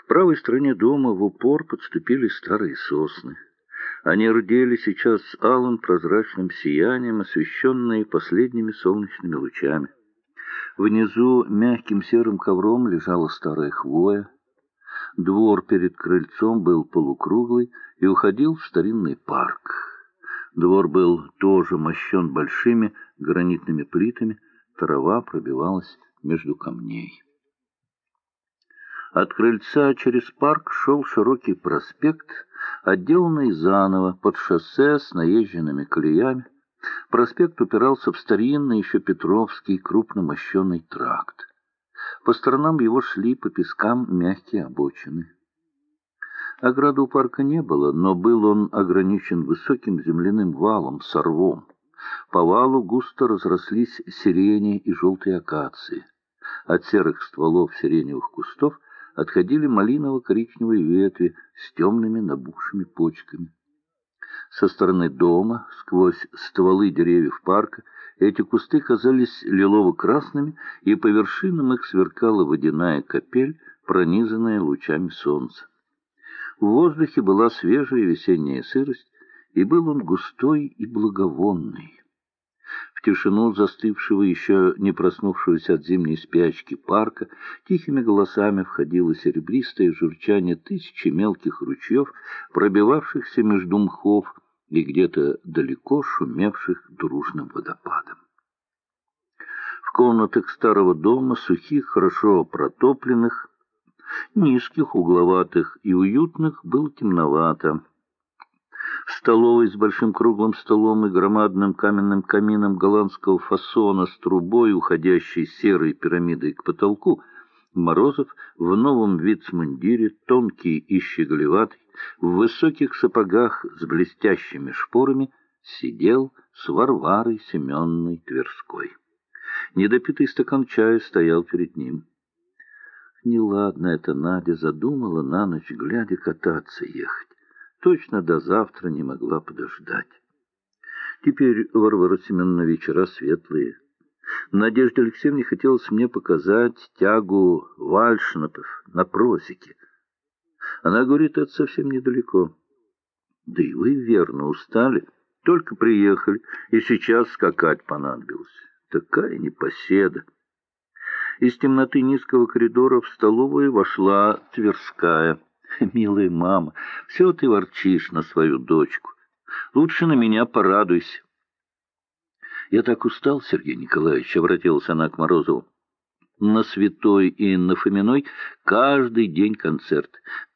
К правой стороне дома в упор подступили старые сосны. Они рдели сейчас алым прозрачным сиянием, освещенные последними солнечными лучами. Внизу мягким серым ковром лежала старая хвоя. Двор перед крыльцом был полукруглый и уходил в старинный парк. Двор был тоже мощен большими гранитными плитами, трава пробивалась между камней. От крыльца через парк шел широкий проспект, отделанный заново под шоссе с наезженными колеями. Проспект упирался в старинный еще Петровский крупномощенный тракт. По сторонам его шли по пескам мягкие обочины. Ограды у парка не было, но был он ограничен высоким земляным валом с рвом. По валу густо разрослись сирени и желтые акации. От серых стволов сиреневых кустов отходили малиново-коричневые ветви с темными набухшими почками. Со стороны дома, сквозь стволы деревьев парка, эти кусты казались лилово-красными, и по вершинам их сверкала водяная капель, пронизанная лучами солнца. В воздухе была свежая весенняя сырость, и был он густой и благовонный. В тишину застывшего, еще не проснувшегося от зимней спячки парка, тихими голосами входило серебристое журчание тысячи мелких ручьев, пробивавшихся между мхов и где-то далеко шумевших дружным водопадом. В комнатах старого дома, сухих, хорошо протопленных, низких, угловатых и уютных, было темновато. В столовой с большим круглым столом и громадным каменным камином голландского фасона с трубой, уходящей серой пирамидой к потолку, Морозов в новом вицмундире, тонкий и щеголеватый, в высоких сапогах с блестящими шпорами, сидел с Варварой Семенной Тверской. Недопитый стакан чая стоял перед ним. Неладно это Надя задумала на ночь глядя кататься ехать. Точно до завтра не могла подождать. Теперь, Варвара Семеновна, вечера светлые. Надежде Алексеевне хотелось мне показать тягу вальшнапов на просеке. Она говорит, это совсем недалеко. Да и вы, верно, устали. Только приехали, и сейчас скакать понадобилось. Такая непоседа. Из темноты низкого коридора в столовую вошла Тверская. «Милая мама, все ты ворчишь на свою дочку. Лучше на меня порадуйся». «Я так устал, Сергей Николаевич», — обратилась она к Морозову. «На Святой и на Фоминой каждый день концерт.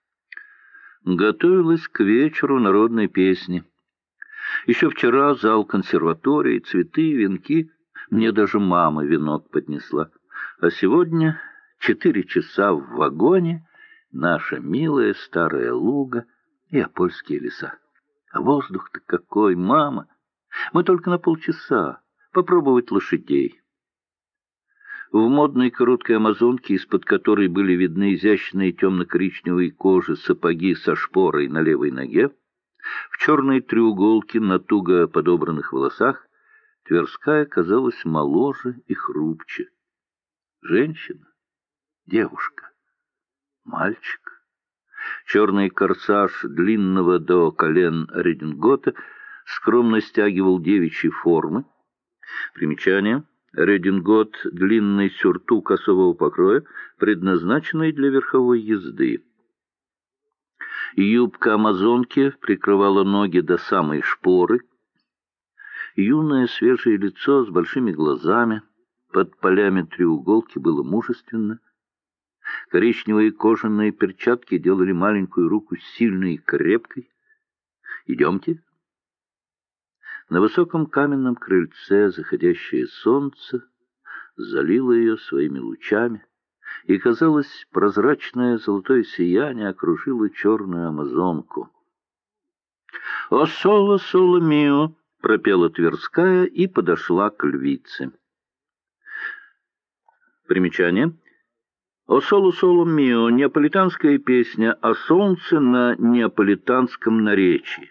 Готовилась к вечеру народной песни. Еще вчера зал консерватории, цветы, венки. Мне даже мама венок поднесла. А сегодня 4 часа в вагоне, наша милая старая Луга и Апольские леса. А воздух-то какой, мама! Мы только на полчаса. Попробовать лошадей». В модной короткой амазонке, из-под которой были видны изящные темно-коричневой кожи сапоги со шпорой на левой ноге, в черной треуголке на туго подобранных волосах, Тверская казалась моложе и хрупче. Женщина, девушка, мальчик. Черный корсаж длинного до колен редингота скромно стягивал девичьи формы. Примечание. Редингот — длинный сюртук особого покроя, предназначенный для верховой езды. Юбка амазонки прикрывала ноги до самой шпоры. Юное свежее лицо с большими глазами под полями треуголки было мужественно. Коричневые кожаные перчатки делали маленькую руку сильной и крепкой. «Идемте». На высоком каменном крыльце заходящее солнце залило ее своими лучами, и, казалось, прозрачное золотое сияние окружило черную амазонку. «О, соло, соло мио!» — пропела Тверская и подошла к львице. Примечание. «О, соло, соло мио» — неаполитанская песня о солнце на неаполитанском наречии.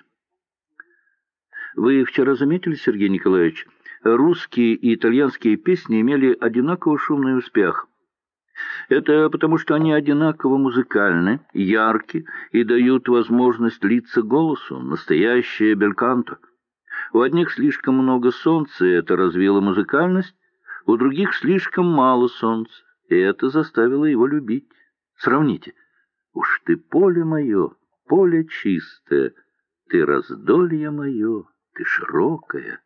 Вы вчера заметили, Сергей Николаевич, русские и итальянские песни имели одинаково шумный успех. Это потому, что они одинаково музыкальны, ярки и дают возможность литься голосу, настоящее бельканто. У одних слишком много солнца, и это развило музыкальность, у других слишком мало солнца, и это заставило его любить. Сравните. Уж ты поле мое, поле чистое, ты раздолье мое, ты широкое.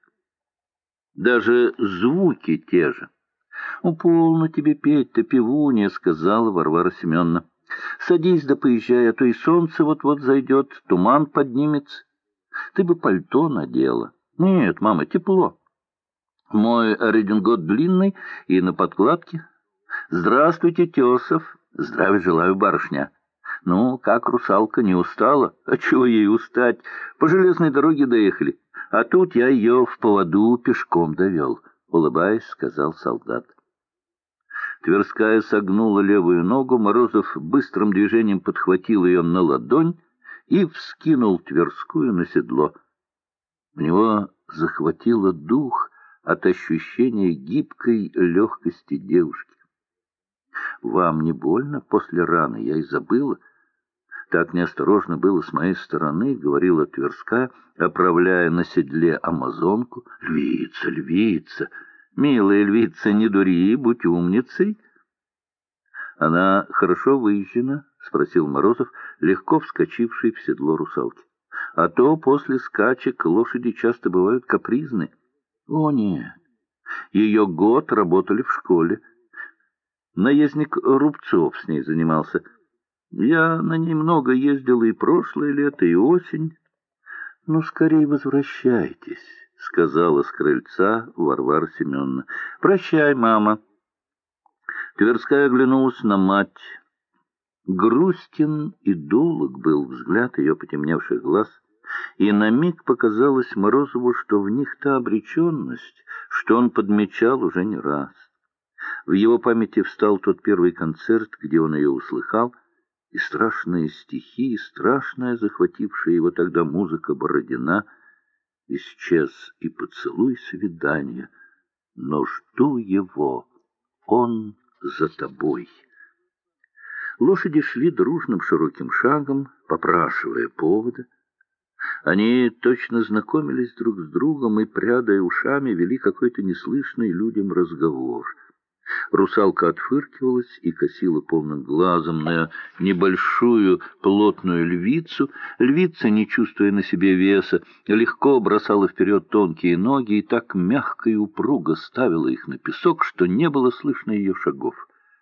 Даже звуки те же. «Полно тебе петь-то, певунья», — сказала Варвара Семеновна. «Садись да поезжай, а то и солнце вот-вот зайдет, туман поднимется. Ты бы пальто надела». «Нет, мама, тепло. Мой редингот длинный и на подкладке». «Здравствуйте, Тесов. Здравия желаю, барышня. Ну, как русалка, не устала? А чего ей устать? По железной дороге доехали. А тут я ее в поводу пешком довел», — улыбаясь, сказал солдат. Тверская согнула левую ногу, Морозов быстрым движением подхватил ее на ладонь и вскинул Тверскую на седло. У него захватило дух от ощущения гибкой легкости девушки. «Вам не больно после раны? Я и забыла. Так неосторожно было с моей стороны», — говорила Тверская, оправляя на седле амазонку. «Львица, львица! Милая львица, не дури, будь умницей». «Она хорошо выезжена?» — спросил Морозов, легко вскочивший в седло русалки. «А то после скачек лошади часто бывают капризны». «О, нет! Ее год работали в школе. Наездник Рубцов с ней занимался. Я на ней много ездил и прошлое лето, и осень». «Ну, скорее возвращайтесь», — сказала с крыльца Варвара Семеновна. «Прощай, мама». Тверская оглянулась на мать. Грустен и долг был взгляд ее потемневших глаз, и на миг показалось Морозову, что в них та обреченность, что он подмечал уже не раз. В его памяти встал тот первый концерт, где он ее услыхал, и страшные стихи, страшная захватившая его тогда музыка Бородина. Исчез и поцелуй свидания, но жду его, он за тобой. Лошади шли дружным широким шагом, попрашивая повода. Они точно знакомились друг с другом и, прядая ушами, вели какой-то неслышный людям разговор. Русалка отфыркивалась и косила полным глазом на небольшую плотную львицу. Львица, не чувствуя на себе веса, легко бросала вперед тонкие ноги и так мягко и упруго ставила их на песок, что не было слышно ее шагов.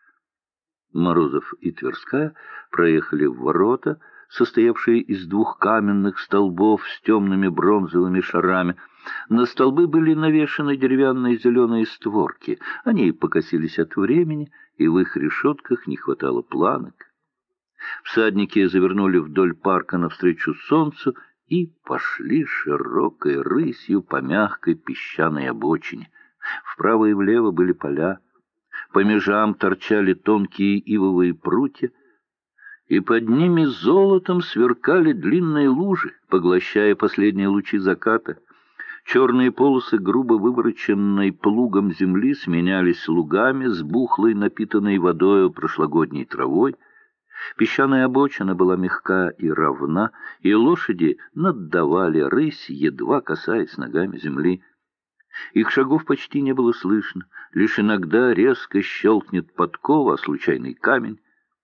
Морозов и Тверская проехали в ворота, состоявшие из двух каменных столбов с темными бронзовыми шарами. На столбы были навешаны деревянные зеленые створки. Они покосились от времени, и в их решетках не хватало планок. Всадники завернули вдоль парка навстречу солнцу и пошли широкой рысью по мягкой песчаной обочине. Вправо и влево были поля. По межам торчали тонкие ивовые прутья, и под ними золотом сверкали длинные лужи, поглощая последние лучи заката. Черные полосы грубо вывороченной плугом земли сменялись лугами с бухлой, напитанной водою прошлогодней травой. Песчаная обочина была мягка и равна, и лошади наддавали рысь, едва касаясь ногами земли. Их шагов почти не было слышно, лишь иногда резко щелкнет подкова, случайный камень.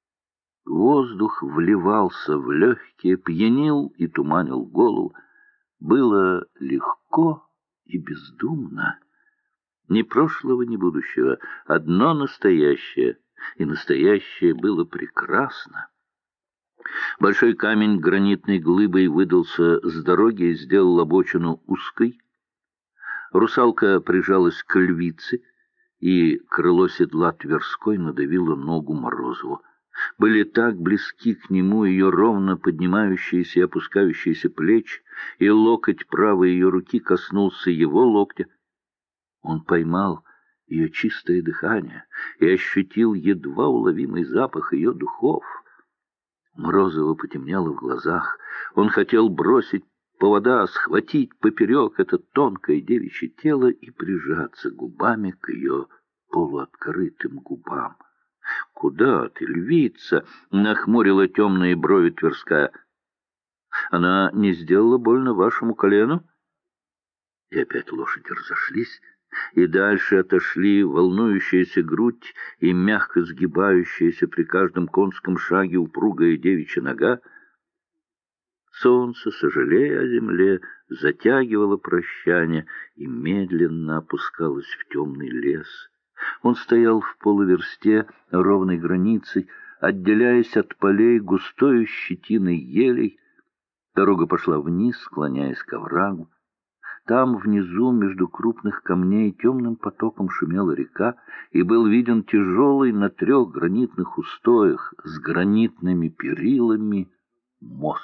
Воздух вливался в легкие, пьянил и туманил голову. Было легко и бездумно. Ни прошлого, ни будущего, одно настоящее, и настоящее было прекрасно. Большой камень гранитной глыбой выдался с дороги и сделал обочину узкой. Русалка прижалась к львице, и крыло седла Тверской надавило ногу Морозову. Были так близки к нему ее ровно поднимающиеся и опускающиеся плечи, и локоть правой ее руки коснулся его локтя. Он поймал ее чистое дыхание и ощутил едва уловимый запах ее духов. Морозова потемнело в глазах. Он хотел бросить повода, схватить поперек это тонкое девичье тело и прижаться губами к ее полуоткрытым губам. «Куда ты, львица?» — нахмурила темные брови Тверская. «Она не сделала больно вашему колену?» И опять лошади разошлись, и дальше отошли волнующаяся грудь и мягко сгибающаяся при каждом конском шаге упругая девичья нога. Солнце, сожалея о земле, затягивало прощание и медленно опускалось в темный лес. Он стоял в полуверсте ровной границей, отделяясь от полей густою щетиной елей. Дорога пошла вниз, склоняясь к оврагу. Там внизу, между крупных камней, темным потоком шумела река, и был виден тяжелый на 3 гранитных устоях с гранитными перилами мост.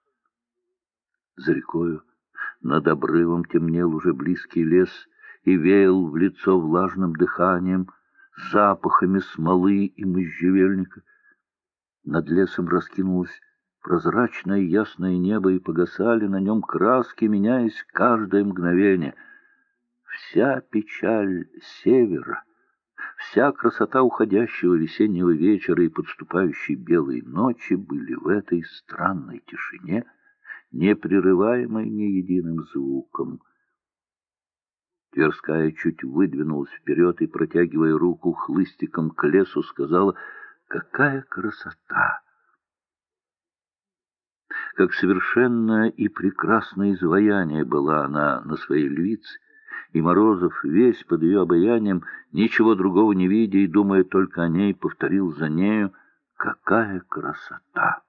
За рекою над обрывом темнел уже близкий лес и веял в лицо влажным дыханием, запахами смолы и можжевельника. Над лесом раскинулось прозрачное ясное небо, и погасали на нем краски, меняясь каждое мгновение. Вся печаль севера, вся красота уходящего весеннего вечера и подступающей белой ночи были в этой странной тишине, не прерываемой ни единым звуком. Тверская чуть выдвинулась вперед и, протягивая руку хлыстиком к лесу, сказала: «Какая красота!» Как совершенное и прекрасное изваяние была она на своей львице, и Морозов, весь под ее обаянием, ничего другого не видя и думая только о ней, повторил за нею: «Какая красота!»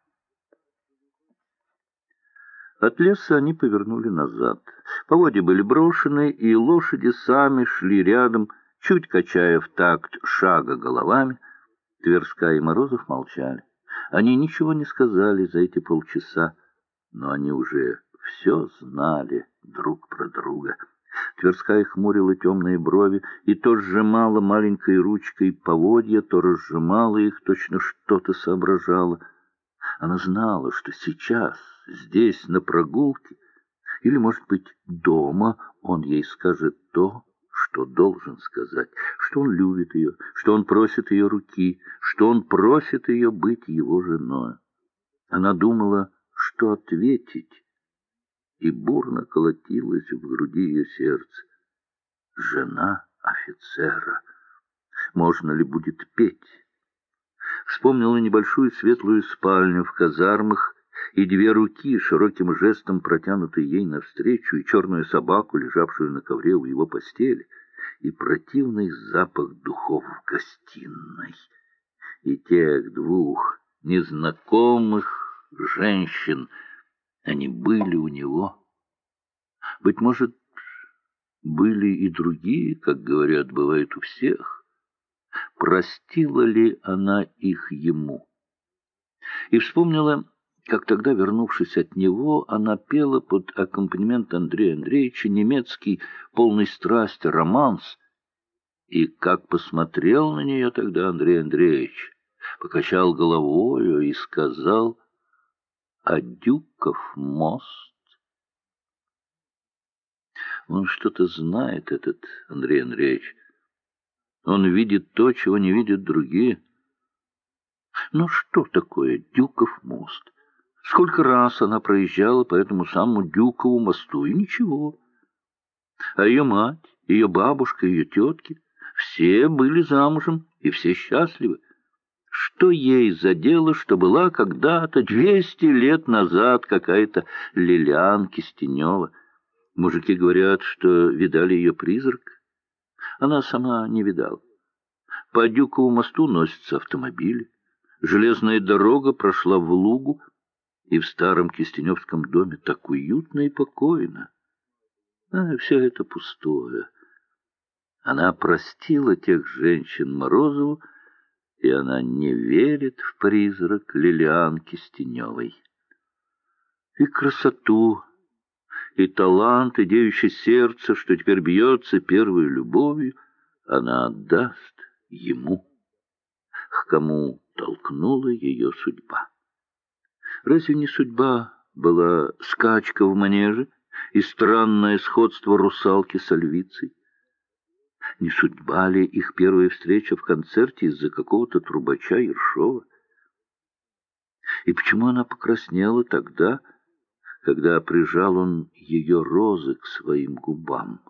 От леса они повернули назад. Поводья были брошены, и лошади сами шли рядом, чуть качая в такт шага головами. Тверская и Морозов молчали. Они ничего не сказали за эти полчаса, но они уже все знали друг про друга. Тверская хмурила темные брови и то сжимала маленькой ручкой поводья, то разжимала их, точно что-то соображала. Она знала, что сейчас, здесь, на прогулке, или, может быть, дома, он ей скажет то, что должен сказать, что он любит ее, что он просит ее руки, что он просит ее быть его женой. Она думала, что ответить, и бурно колотилось в груди ее сердце. Жена офицера. Можно ли будет петь? Вспомнила небольшую светлую спальню в казармах и 2 руки, широким жестом протянутые ей навстречу, и черную собаку, лежавшую на ковре у его постели, и противный запах духов в гостиной, и тех 2 незнакомых женщин. Они были у него. Быть может, были и другие, как говорят, бывает у всех. Простила ли она их ему? И вспомнила, как тогда, вернувшись от него, она пела под аккомпанемент Андрея Андреевича немецкий, полный страсти, романс, и как посмотрел на нее тогда Андрей Андреевич, покачал головою и сказал: «А Дюков мост». Он что-то знает, этот Андрей Андреевич. Он видит то, чего не видят другие. Но что такое Дюков мост? Сколько раз она проезжала по этому самому Дюкову мосту, и ничего. А ее мать, ее бабушка, ее тетки — все были замужем, и все счастливы. Что ей за дело, что была когда-то 200 лет назад какая-то Лилиан Кистенева? Мужики говорят, что видали ее призрак. Она сама не видала. По Дюкову мосту носятся автомобили. Железная дорога прошла в лугу, и в старом Кистеневском доме так уютно и покойно. А все это пустое. Она простила тех женщин Морозову, и она не верит в призрак Лилиан Кистеневой. И красоту, и талант, и девичье сердце, что теперь бьется первой любовью, она отдаст ему, к кому толкнула ее судьба. Разве не судьба была скачка в манеже и странное сходство русалки с львицей? Не судьба ли их первая встреча в концерте из-за какого-то трубача Ершова? И почему она покраснела тогда, когда прижал он ее розы к своим губам?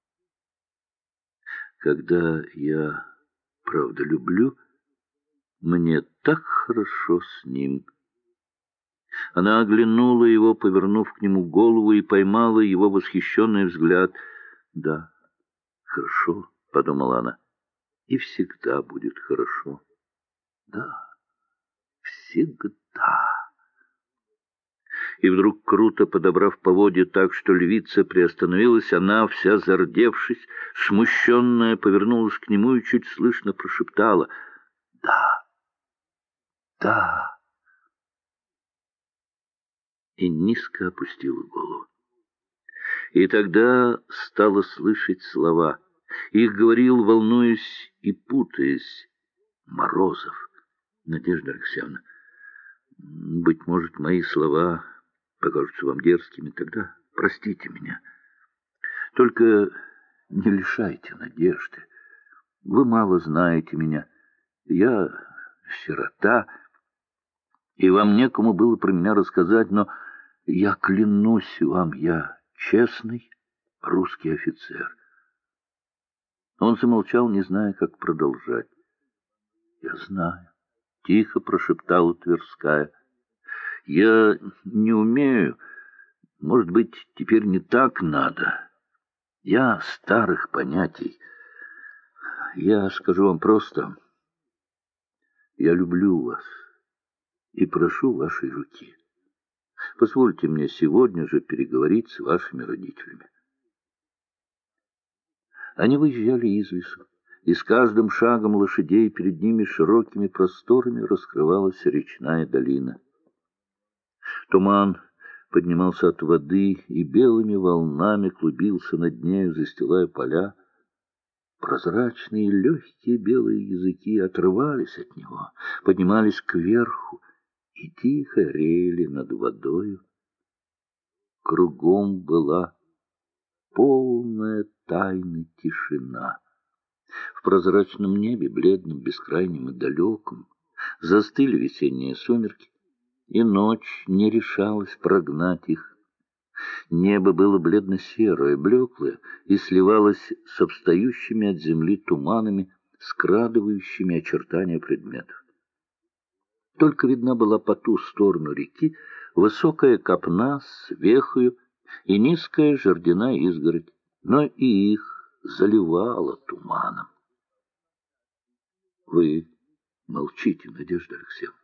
Когда я, правда, люблю, мне так хорошо с ним. Она оглянула его, повернув к нему голову, и поймала его восхищенный взгляд. «Да, хорошо», — подумала она, — «и всегда будет хорошо. Да, всегда». И вдруг, круто подобрав поводья так, что львица приостановилась, она, вся зардевшись, смущенная, повернулась к нему и чуть слышно прошептала: «Да, да», и низко опустила голову. И тогда стала слышать слова. Их говорил, волнуясь и путаясь, Морозов. «Надежда Алексеевна, быть может, мои слова покажутся вам дерзкими, тогда простите меня. Только не лишайте надежды. Вы мало знаете меня. Я сирота, и вам некому было про меня рассказать, но я клянусь вам, я честный русский офицер». Он замолчал, не зная, как продолжать. «Я знаю», — тихо прошептала Тверская. «Я не умею. Может быть, теперь не так надо. Я старых понятий. Я скажу вам просто. Я люблю вас и прошу вашей руки. Позвольте мне сегодня же переговорить с вашими родителями». Они выезжали из лесу, и с каждым шагом лошадей перед ними широкими просторами раскрывалась речная долина. Туман поднимался от воды и белыми волнами клубился над нею, застилая поля. Прозрачные легкие белые языки отрывались от него, поднимались кверху и тихо реяли над водою. Кругом была полная тайны тишина. В прозрачном небе, бледном, бескрайнем и далеком, застыли весенние сумерки, и ночь не решалась прогнать их. Небо было бледно-серое, блеклое, и сливалось с встающими от земли туманами, скрадывающими очертания предметов. Только видна была по ту сторону реки высокая копна с вехою и низкая жердяная изгородь, но и их заливало туманом. Вы молчите, Надежда Алексеевна.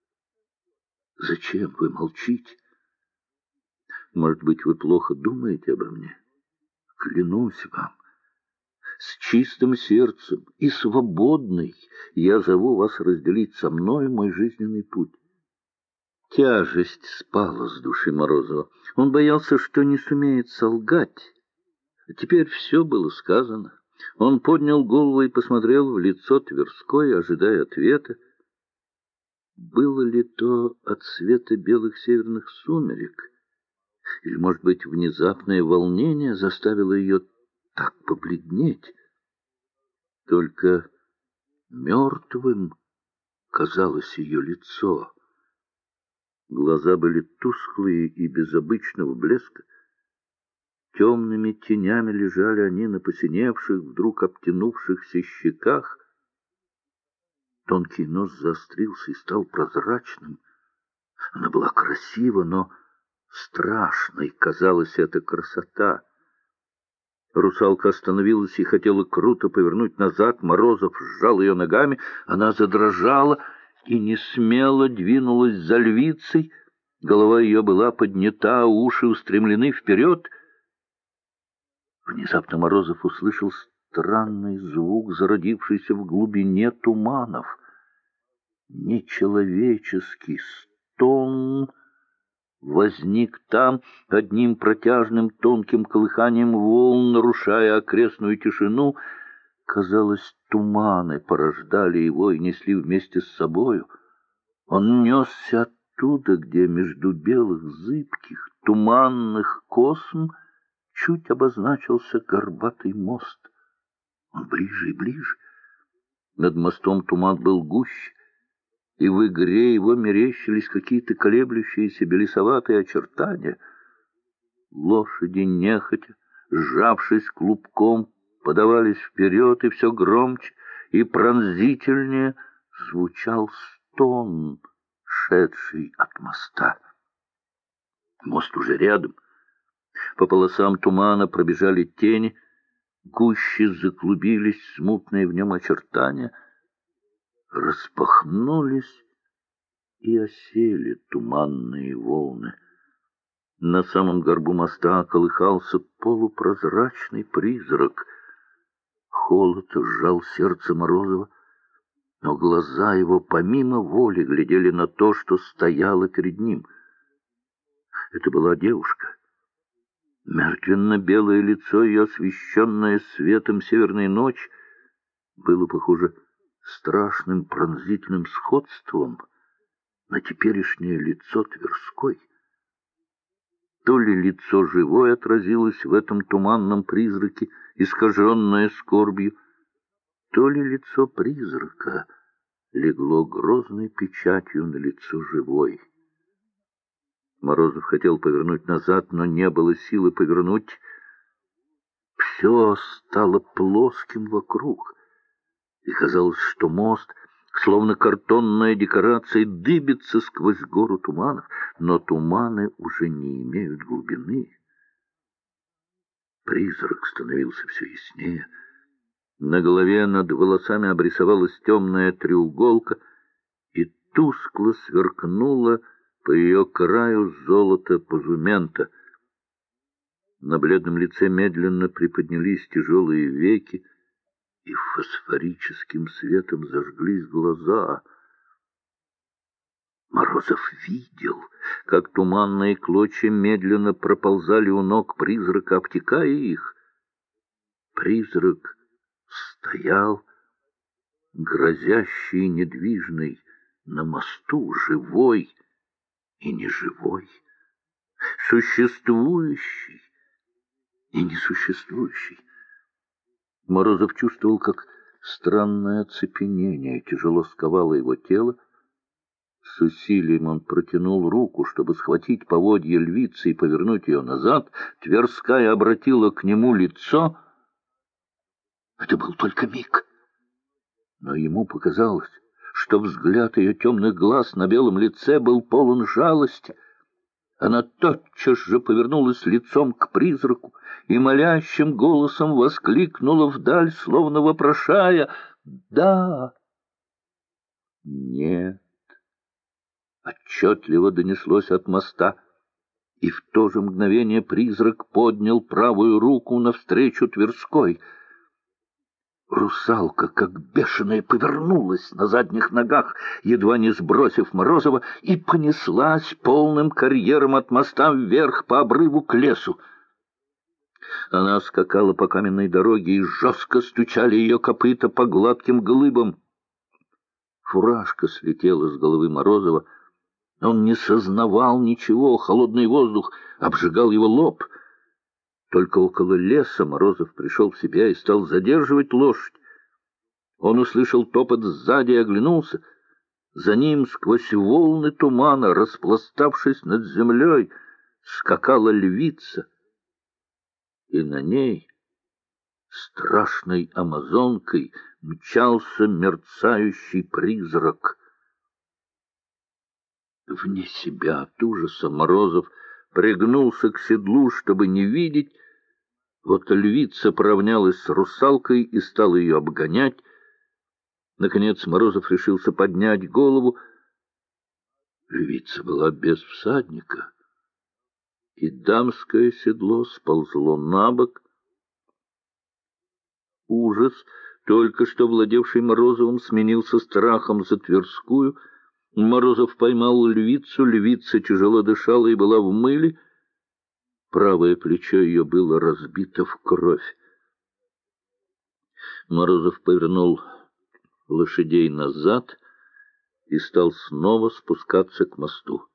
Зачем вы молчите? Может быть, вы плохо думаете обо мне? Клянусь вам, с чистым сердцем и свободной я зову вас разделить со мной мой жизненный путь. Тяжесть спала с души Морозова. Он боялся, что не сумеет солгать. Теперь все было сказано. Он поднял голову и посмотрел в лицо Тверской, ожидая ответа. Было ли то от света белых северных сумерек? Или, может быть, внезапное волнение заставило ее так побледнеть? Только мертвым казалось ее лицо. Глаза были тусклые и без обычного блеска. Темными тенями лежали они на посиневших, вдруг обтянувшихся щеках. Тонкий нос заострился и стал прозрачным. Она была красива, но страшной казалась эта красота. Русалка остановилась и хотела круто повернуть назад. Морозов сжал ее ногами. Она задрожала и несмело двинулась за львицей. Голова ее была поднята, уши устремлены вперед. Внезапно Морозов услышал странный звук, зародившийся в глубине туманов. Нечеловеческий стон возник там одним протяжным тонким колыханием волн, нарушая окрестную тишину. Казалось, туманы порождали его и несли вместе с собою. Он несся оттуда, где между белых зыбких туманных косм чуть обозначился горбатый мост. Он ближе и ближе. Над мостом туман был гуще, и в игре его мерещились какие-то колеблющиеся белесоватые очертания. Лошади нехотя, сжавшись клубком, подавались вперед, и все громче и пронзительнее звучал стон, шедший от моста. Мост уже рядом. По полосам тумана пробежали тени, гуще заклубились смутные в нем очертания, распахнулись и осели туманные волны. На самом горбу моста колыхался полупрозрачный призрак. Холод сжал сердце Морозова, но глаза его помимо воли глядели на то, что стояло перед ним. Это была девушка. Мертвенно-белое лицо ее, освещенное светом северной ночи, было похоже страшным пронзительным сходством на теперешнее лицо Тверской. То ли лицо живое отразилось в этом туманном призраке, искаженное скорбью, то ли лицо призрака легло грозной печатью на лицо живой. Морозов хотел повернуть назад, но не было силы повернуть. Все стало плоским вокруг, и казалось, что мост, словно картонная декорация, дыбится сквозь гору туманов, но туманы уже не имеют глубины. Призрак становился все яснее. На голове над волосами обрисовалась темная треуголка, и тускло сверкнуло по ее краю золото позумента. На бледном лице медленно приподнялись тяжелые веки, и фосфорическим светом зажглись глаза. Морозов видел, как туманные клочья медленно проползали у ног призрака, обтекая их. Призрак стоял, грозящий и недвижный, на мосту, живой и неживой, существующий и несуществующий. Морозов чувствовал, как странное оцепенение тяжело сковало его тело. С усилием он протянул руку, чтобы схватить поводья львицы и повернуть ее назад. Тверская обратила к нему лицо. Это был только миг. Но ему показалось, что взгляд ее темных глаз на белом лице был полон жалости. Она тотчас же повернулась лицом к призраку и молящим голосом воскликнула вдаль, словно вопрошая: «Да!» «Нет!» Отчетливо донеслось от моста, и в то же мгновение призрак поднял правую руку навстречу Тверской. Русалка, как бешеная, повернулась на задних ногах, едва не сбросив Морозова, и понеслась полным карьером от моста вверх по обрыву к лесу. Она скакала по каменной дороге, и жестко стучали ее копыта по гладким глыбам. Фуражка слетела с головы Морозова. Он не сознавал ничего, холодный воздух обжигал его лоб. Только около леса Морозов пришел в себя и стал задерживать лошадь. Он услышал топот сзади и оглянулся. За ним, сквозь волны тумана, распластавшись над землей, скакала львица, и на ней страшной амазонкой мчался мерцающий призрак. Вне себя от ужаса Морозов пригнулся к седлу, чтобы не видеть. Вот львица поравнялась с русалкой и стала ее обгонять. Наконец Морозов решился поднять голову. Львица была без всадника, и дамское седло сползло на бок. Ужас, только что владевший Морозовым, сменился страхом за Тверскую. Морозов поймал львицу, львица тяжело дышала и была в мыле. Правое плечо ее было разбито в кровь. Морозов повернул лошадей назад и стал снова спускаться к мосту.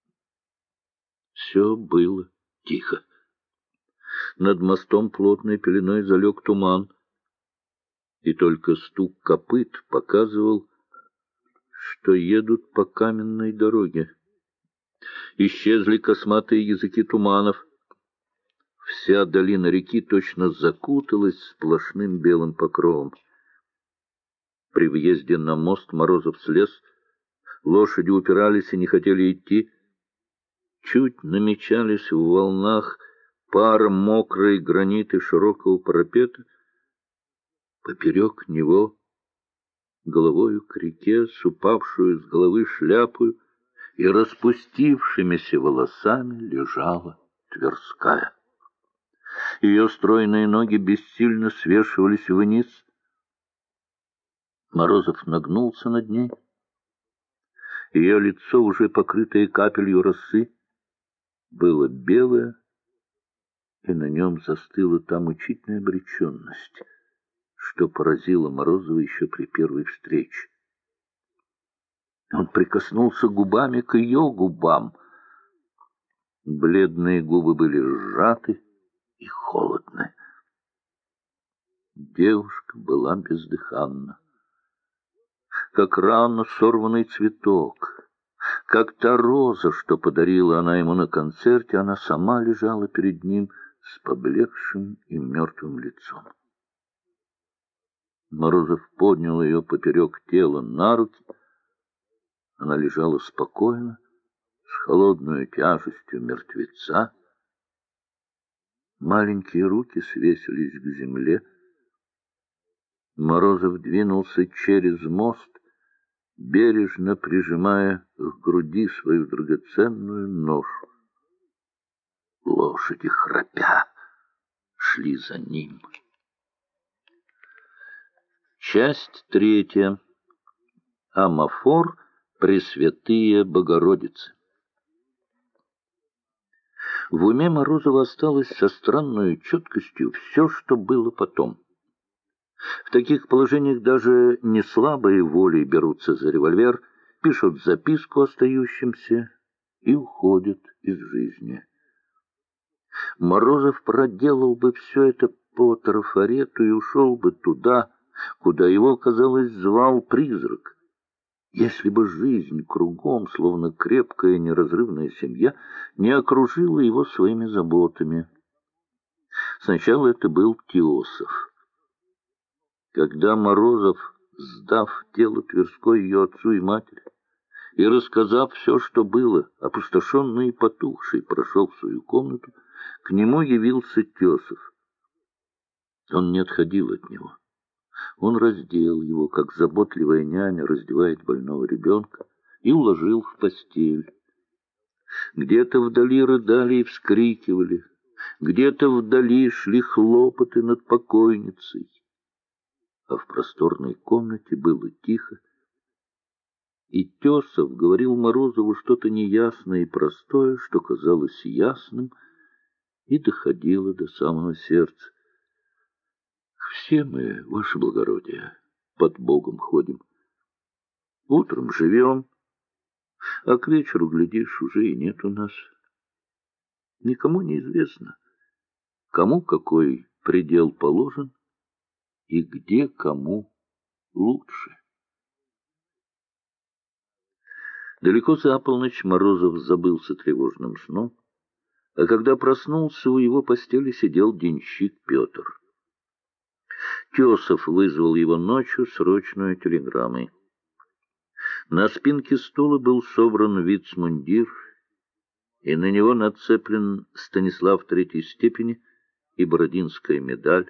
Все было тихо. Над мостом плотной пеленой залег туман. и только стук копыт показывал, что едут по каменной дороге. Исчезли косматые языки туманов. Вся долина реки точно закуталась сплошным белым покровом. При въезде на мост Морозов слез. Лошади упирались и не хотели идти. Чуть намечались в волнах пара мокрой граниты широкого парапета. Поперек него, головою к реке, с упавшую с головы шляпою и распустившимися волосами, лежала Тверская. Ее стройные ноги бессильно свешивались вниз. Морозов нагнулся над ней. Ее лицо, уже покрытое капелью росы, было белое, и на нем застыла та мучительная обреченность, что поразило Морозова еще при первой встрече. Он прикоснулся губами к ее губам. Бледные губы были сжаты и холодны. Девушка была бездыханна, как рано сорванный цветок, как та роза, что подарила она ему на концерте. Она сама лежала перед ним с поблекшим и мертвым лицом. Морозов поднял ее поперек тела на руки. Она лежала спокойно, с холодной тяжестью мертвеца. Маленькие руки свесились к земле. Морозов двинулся через мост, бережно прижимая к груди свою драгоценную ношу. Лошади, храпя, шли за ним. Часть 3. Амафор Пресвятые Богородицы. В уме Морозова осталось со странной четкостью все, что было потом. В таких положениях даже не слабые волей берутся за револьвер, пишут записку остающимся и уходят из жизни. Морозов проделал бы все это по трафарету и ушел бы туда, куда его, казалось, звал призрак, если бы жизнь кругом, словно крепкая неразрывная семья, не окружила его своими заботами. Сначала это был Теосов. Когда Морозов, сдав тело Тверской ее отцу и матери и рассказав все, что было, опустошенный и потухший, прошел в свою комнату, к нему явился Тесов. Он не отходил от него. Он раздел его, как заботливая няня раздевает больного ребенка, и уложил в постель. Где-то вдали рыдали и вскрикивали, где-то вдали шли хлопоты над покойницей. А в просторной комнате было тихо, и Тесов говорил Морозову что-то неясное и простое, что казалось ясным и доходило до самого сердца. Все мы, ваше благородие, под Богом ходим. Утром живем, а к вечеру, глядишь, уже и нет у нас. Никому не известно, кому какой предел положен и где кому лучше. Далеко за полночь Морозов забылся тревожным сном, а когда проснулся, у его постели сидел денщик Петр. Тесов вызвал его ночью срочную телеграммой. На спинке стула был собран вицмундир, и на него нацеплен Станислав третьей степени и Бородинская медаль.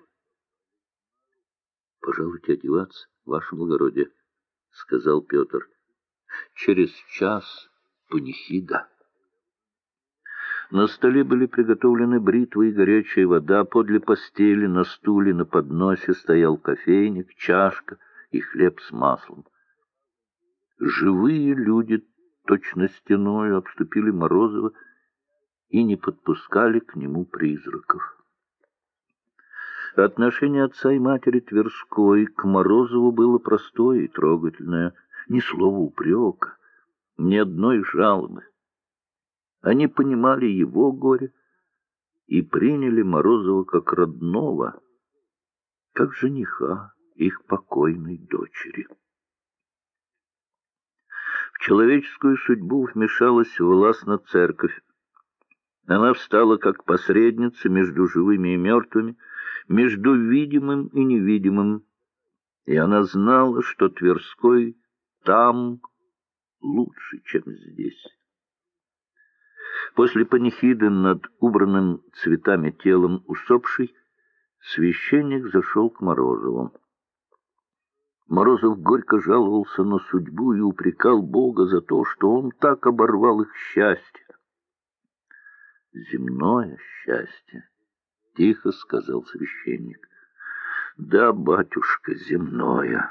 — Пожалуйте одеваться, ваше благородие, — сказал Петр. — Через час панихида. На столе были приготовлены бритвы и горячая вода. Подле постели, на стуле, на подносе стоял кофейник, чашка и хлеб с маслом. Живые люди точно стеною обступили Морозова и не подпускали к нему призраков. Отношение отца и матери Тверской к Морозову было простое и трогательное. Ни слова упрека, ни одной жалобы. Они понимали его горе и приняли Морозова как родного, как жениха, их покойной дочери. В человеческую судьбу вмешалась властно церковь. Она встала как посредница между живыми и мертвыми, между видимым и невидимым, и она знала, что Тверской там лучше, чем здесь. После панихиды над убранным цветами телом усопшей священник зашел к Морозову. Морозов горько жаловался на судьбу и упрекал Бога за то, что он так оборвал их счастье. «Земное счастье», — тихо сказал священник. «Да, батюшка, земное».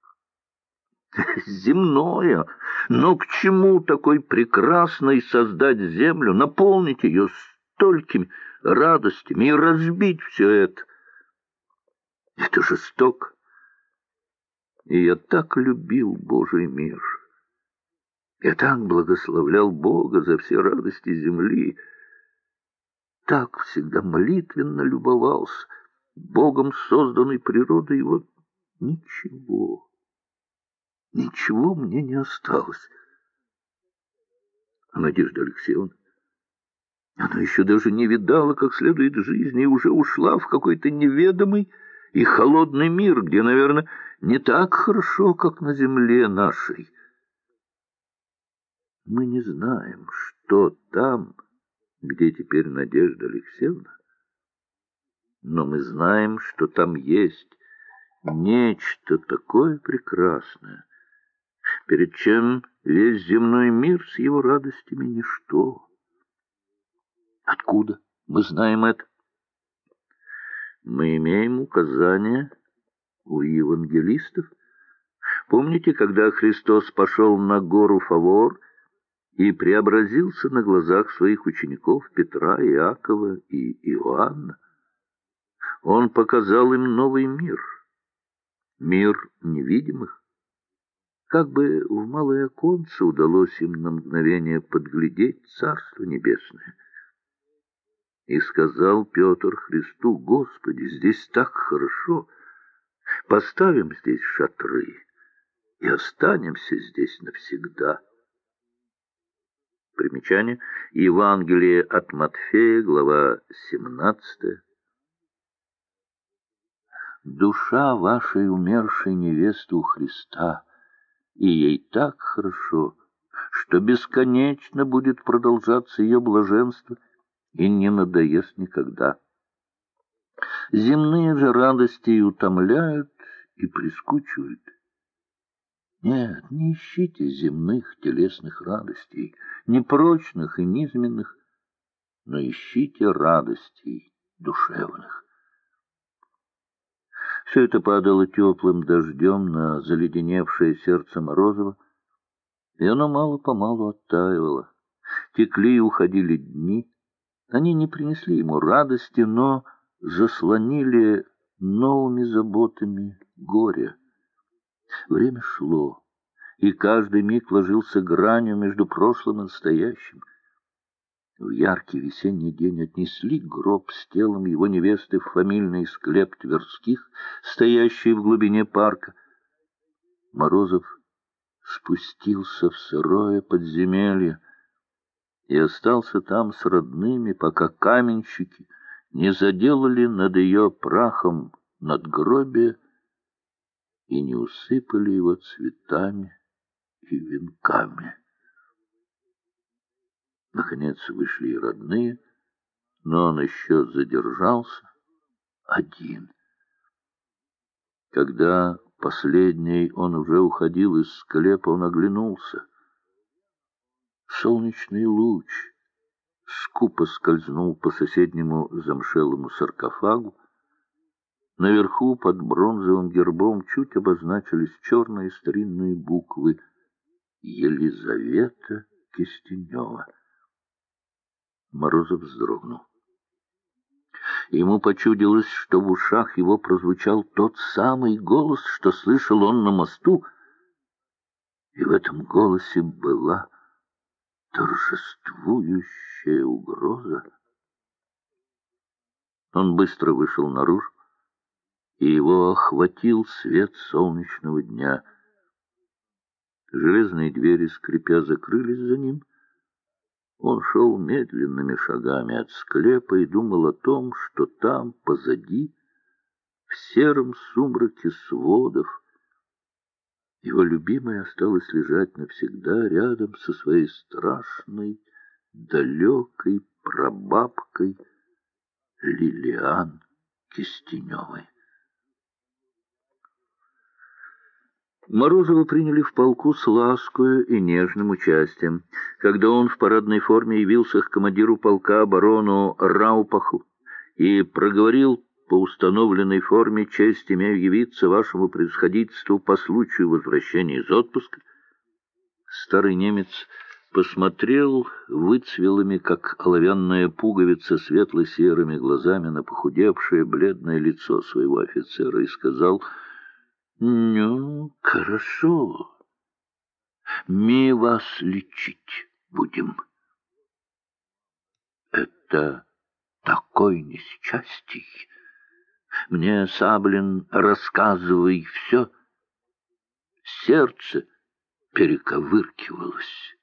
«Земное? Но к чему такой прекрасной создать землю, наполнить ее столькими радостями и разбить все это? Это жестоко. И я так любил Божий мир. Я так благословлял Бога за все радости земли, так всегда молитвенно любовался Богом созданной природой, и вот ничего, ничего мне не осталось». А Надежда Алексеевна, она еще даже не видала как следует жизни и уже ушла в какой-то неведомый и холодный мир, где, наверное, не так хорошо, как на земле нашей. Мы не знаем, что там, где теперь Надежда Алексеевна, но мы знаем, что там есть нечто такое прекрасное, перед чем весь земной мир с его радостями ничто. Откуда мы знаем это? Мы имеем указания у евангелистов. Помните, когда Христос пошел на гору Фавор и преобразился на глазах своих учеников Петра, Иакова и Иоанна? Он показал им новый мир, мир невидимых. Как бы в малое оконце удалось им на мгновение подглядеть Царство Небесное. И сказал Петр Христу: «Господи, здесь так хорошо, поставим здесь шатры и останемся здесь навсегда». Примечание. Евангелие от Матфея, глава 17. «Душа вашей умершей невесты у Христа, и ей так хорошо, что бесконечно будет продолжаться ее блаженство и не надоест никогда. Земные же радости и утомляют, и прискучивают. Нет, не ищите земных телесных радостей, непрочных и низменных, но ищите радостей душевных». Все это падало теплым дождем на заледеневшее сердце Морозова, и оно мало-помалу оттаивало. Текли и уходили дни. Они не принесли ему радости, но заслонили новыми заботами горе. Время шло, и каждый миг ложился гранью между прошлым и настоящим. В яркий весенний день отнесли гроб с телом его невесты в фамильный склеп Тверских, стоящий в глубине парка. Морозов спустился в сырое подземелье и остался там с родными, пока каменщики не заделали над ее прахом надгробие и не усыпали его цветами и венками. Наконец вышли и родные, но он еще задержался один. Когда последний он уже уходил из склепа, он оглянулся. Солнечный луч скупо скользнул по соседнему замшелому саркофагу. Наверху под бронзовым гербом чуть обозначились черные старинные буквы «Елизавета Кистенева». Морозов вздрогнул. Ему почудилось, что в ушах его прозвучал тот самый голос, что слышал он на мосту, и в этом голосе была торжествующая угроза. Он быстро вышел наружу и его охватил свет солнечного дня. Железные двери, скрипя, закрылись за ним. Он шел медленными шагами от склепа и думал о том, что там, позади, в сером сумраке сводов, его любимая осталась лежать навсегда рядом со своей страшной, далекой прабабкой Лилиан Кистеневой. Морозова приняли в полку с ласкою и нежным участием. Когда он в парадной форме явился к командиру полка барону Раупаху и проговорил: «По установленной форме честь имею явиться вашему превосходительству по случаю возвращения из отпуска», старый немец посмотрел выцвелыми, как оловянная пуговица, светло-серыми глазами на похудевшее бледное лицо своего офицера и сказал: «Ну, хорошо, мы вас лечить будем. Это такой несчастий. Мне, Саблин, рассказывай все. Сердце перековыркивалось».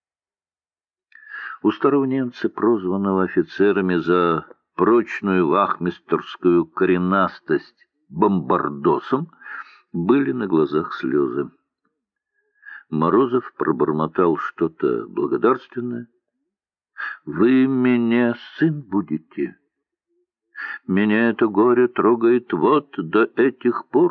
У старого немца, прозванного офицерами за прочную вахмистерскую коренастость бомбардосом, были на глазах слезы. Морозов пробормотал что-то благодарственное. «Вы меня сын будете? Меня это горе трогает вот до этих пор».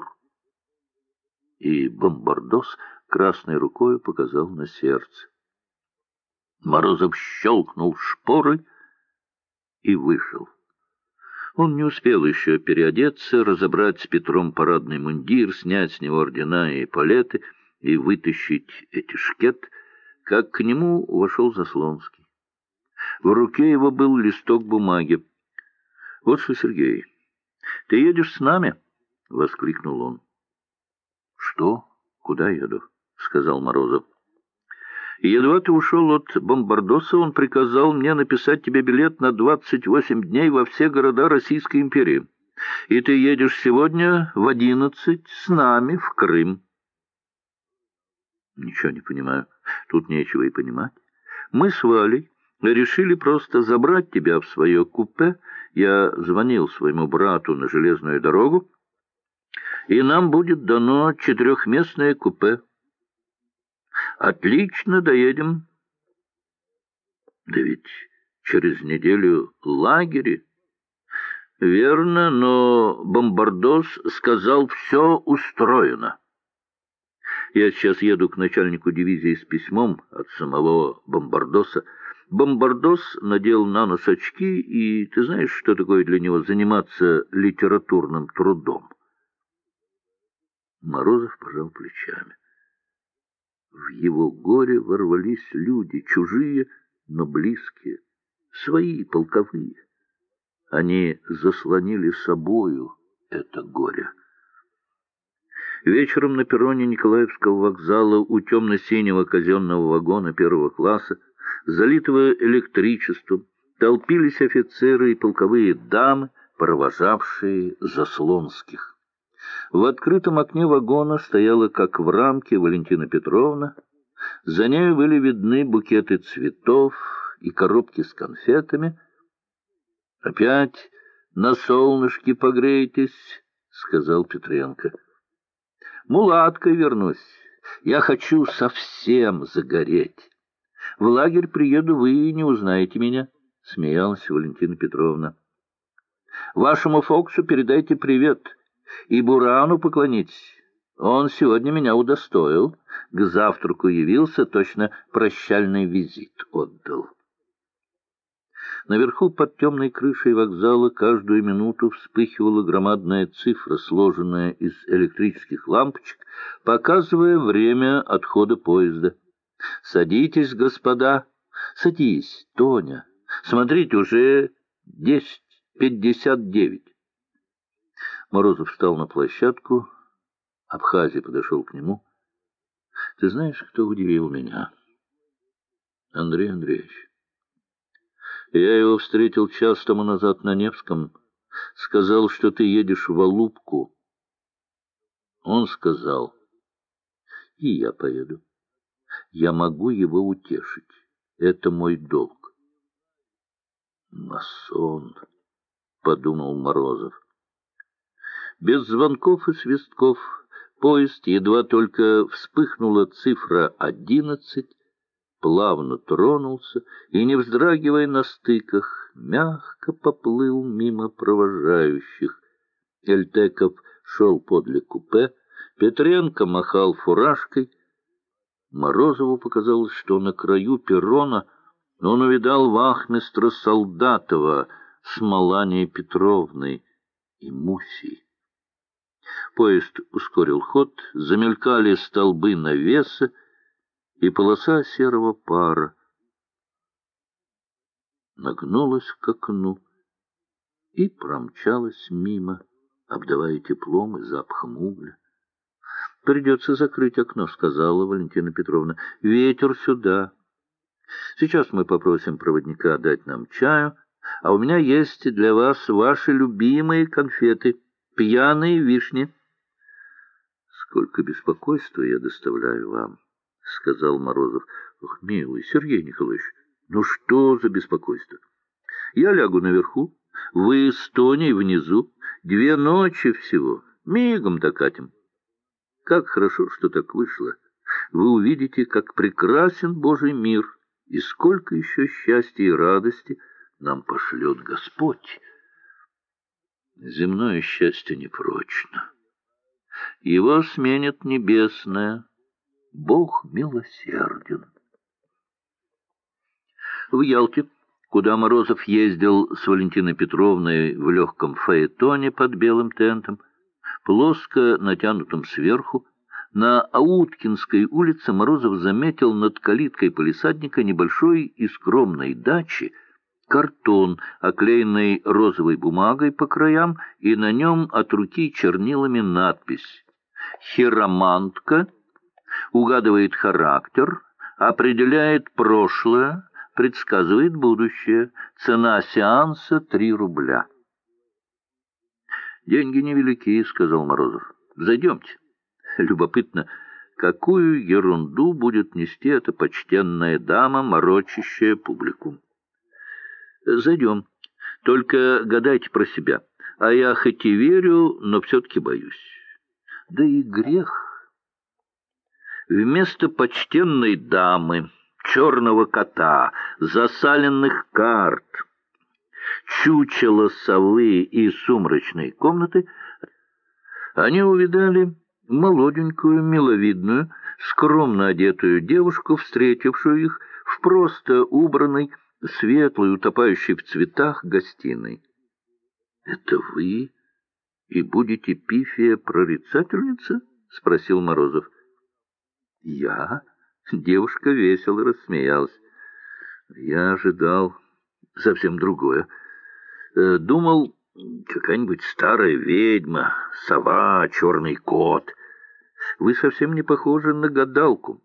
И бомбардос красной рукой показал на сердце. Морозов щелкнул шпорой и вышел. Он не успел еще переодеться, разобрать с Петром парадный мундир, снять с него ордена и эполеты и вытащить этишкет, как к нему вошел Заслонский. В руке его был листок бумаги. «Вот что, Сергей, ты едешь с нами?» — воскликнул он. «Что? Куда еду?» — сказал Морозов. «Едва ты ушел от бомбардоса, он приказал мне написать тебе билет на 28 дней во все города Российской империи. И ты едешь сегодня в 11 с нами в Крым». «Ничего не понимаю. Тут нечего и понимать. Мы с Валей решили просто забрать тебя в свое купе. Я звонил своему брату на железную дорогу, и нам будет дано 4-местное купе. Отлично доедем». «Да ведь через неделю лагеря». «Верно, но бомбардос сказал, все устроено. Я сейчас еду к начальнику дивизии с письмом от самого бомбардоса. Бомбардос надел на нос очки, и ты знаешь, что такое для него заниматься литературным трудом?» Морозов пожал плечами. В его горе ворвались люди, чужие, но близкие, свои, полковые. Они заслонили собою это горе. Вечером на перроне Николаевского вокзала у темно-синего казенного вагона первого класса, залитого электричеством, толпились офицеры и полковые дамы, провожавшие Заслонских. В открытом окне вагона стояла, как в рамке, Валентина Петровна. За нею были видны букеты цветов и коробки с конфетами. «Опять на солнышке погреетесь», — сказал Петренко. «Мулаткой вернусь. Я хочу совсем загореть. В лагерь приеду, вы не узнаете меня», — смеялась Валентина Петровна. «Вашему Фоксу передайте привет. И Бурану поклонитесь. Он сегодня меня удостоил. К завтраку явился, точно прощальный визит отдал». Наверху под темной крышей вокзала каждую минуту вспыхивала громадная цифра, сложенная из электрических лампочек, показывая время отхода поезда. «Садитесь, господа, садись, Тоня. Смотрите, уже 10:59. Морозов встал на площадку. Абхазий подошел к нему. «Ты знаешь, кто удивил меня?» «Андрей Андреевич. Я его встретил час тому назад на Невском. Сказал, что ты едешь в Алупку. Он сказал, и я поеду. Я могу его утешить. Это мой долг. Масон, подумал Морозов. Без звонков и свистков поезд, едва только вспыхнула цифра 11, плавно тронулся и, не вздрагивая на стыках, мягко поплыл мимо провожающих. Эльтеков шел подле купе, Петренко махал фуражкой. Морозову показалось, что на краю перрона он увидал вахмистра Солдатова с Маланией Петровной и Мусей. Поезд ускорил ход, замелькали столбы навеса и полоса серого пара. Нагнулась к окну и промчалась мимо, обдавая теплом и запахом угля. «Придется закрыть окно», — сказала Валентина Петровна. «Ветер сюда. Сейчас мы попросим проводника дать нам чаю, а у меня есть для вас ваши любимые конфеты, пьяные вишни». «Сколько беспокойства я доставляю вам», — сказал Морозов. «Ох, милый Сергей Николаевич, ну что за беспокойство? Я лягу наверху, вы с Тоней внизу, 2 ночи всего, мигом докатим. Как хорошо, что так вышло. Вы увидите, как прекрасен Божий мир, и сколько еще счастья и радости нам пошлет Господь. Земное счастье непрочно. Его сменит небесное. Бог милосерден». В Ялте, куда Морозов ездил с Валентиной Петровной в легком фаэтоне под белым тентом, плоско натянутым сверху, на Ауткинской улице Морозов заметил над калиткой палисадника небольшой и скромной дачи картон, оклеенный розовой бумагой по краям, и на нем от руки чернилами надпись «Хиромантка угадывает характер, определяет прошлое, предсказывает будущее. Цена сеанса 3 рубля». «Деньги невелики», — сказал Морозов. «Зайдемте. Любопытно, какую ерунду будет нести эта почтенная дама, морочащая публику». «Зайдем. Только гадайте про себя. А я хоть и верю, но все-таки боюсь. Да и грех. Вместо почтенной дамы, черного кота, засаленных карт, чучела совы и сумрачной комнаты они увидали молоденькую, миловидную, скромно одетую девушку, встретившую их в просто убранной, светлой, утопающей в цветах гостиной. «Это вы и будете Пифия-прорицательница?» — спросил Морозов. «Я?» — девушка весело рассмеялась. «Я ожидал совсем другое. Думал, какая-нибудь старая ведьма, сова, черный кот. Вы совсем не похожи на гадалку».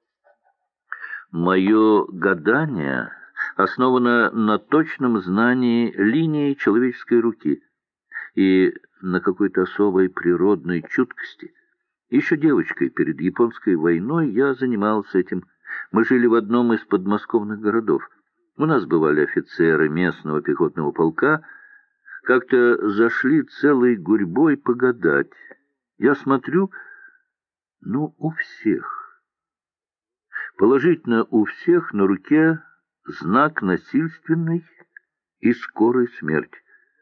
«Мое гадание основано на точном знании линии человеческой руки и на какой-то особой природной чуткости. Еще девочкой перед японской войной я занимался этим. Мы жили в одном из подмосковных городов. У нас бывали офицеры местного пехотного полка. Как-то зашли целой гурьбой погадать. Я смотрю, ну, у всех. Положительно, у всех на руке знак насильственной и скорой смерти.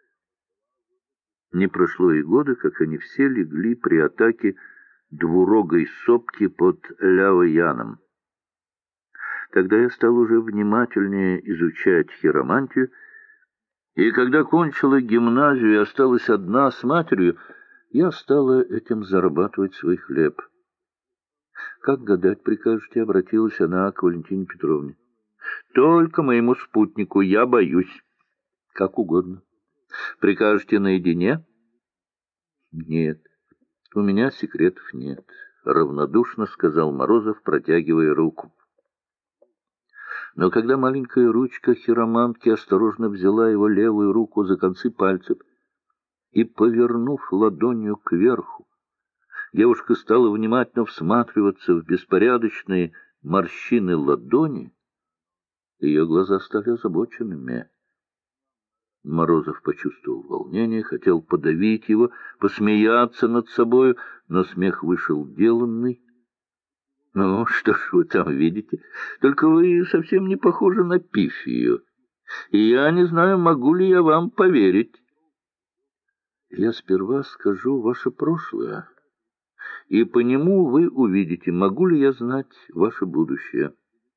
Не прошло и года, как они все легли при атаке двурогой сопки под Ляояном. Тогда я стал уже внимательнее изучать хиромантию, и когда кончила гимназию и осталась одна с матерью, я стала этим зарабатывать свой хлеб. «Как гадать прикажете?» — обратилась она к Валентине Петровне. «Только моему спутнику, я боюсь». «Как угодно. Прикажете наедине?» «Нет, у меня секретов нет», — равнодушно сказал Морозов, протягивая руку. Но когда маленькая ручка хиромантки осторожно взяла его левую руку за концы пальцев, и повернув ладонью кверху. Девушка стала внимательно всматриваться в беспорядочные морщины ладони. Ее глаза стали озабоченными. Морозов почувствовал волнение, хотел подавить его, посмеяться над собою, но смех вышел деланный. — Ну, что ж вы там видите? Только вы совсем не похожи на Пифию, и я не знаю, могу ли я вам поверить. Я сперва скажу ваше прошлое, и по нему вы увидите, могу ли я знать ваше будущее.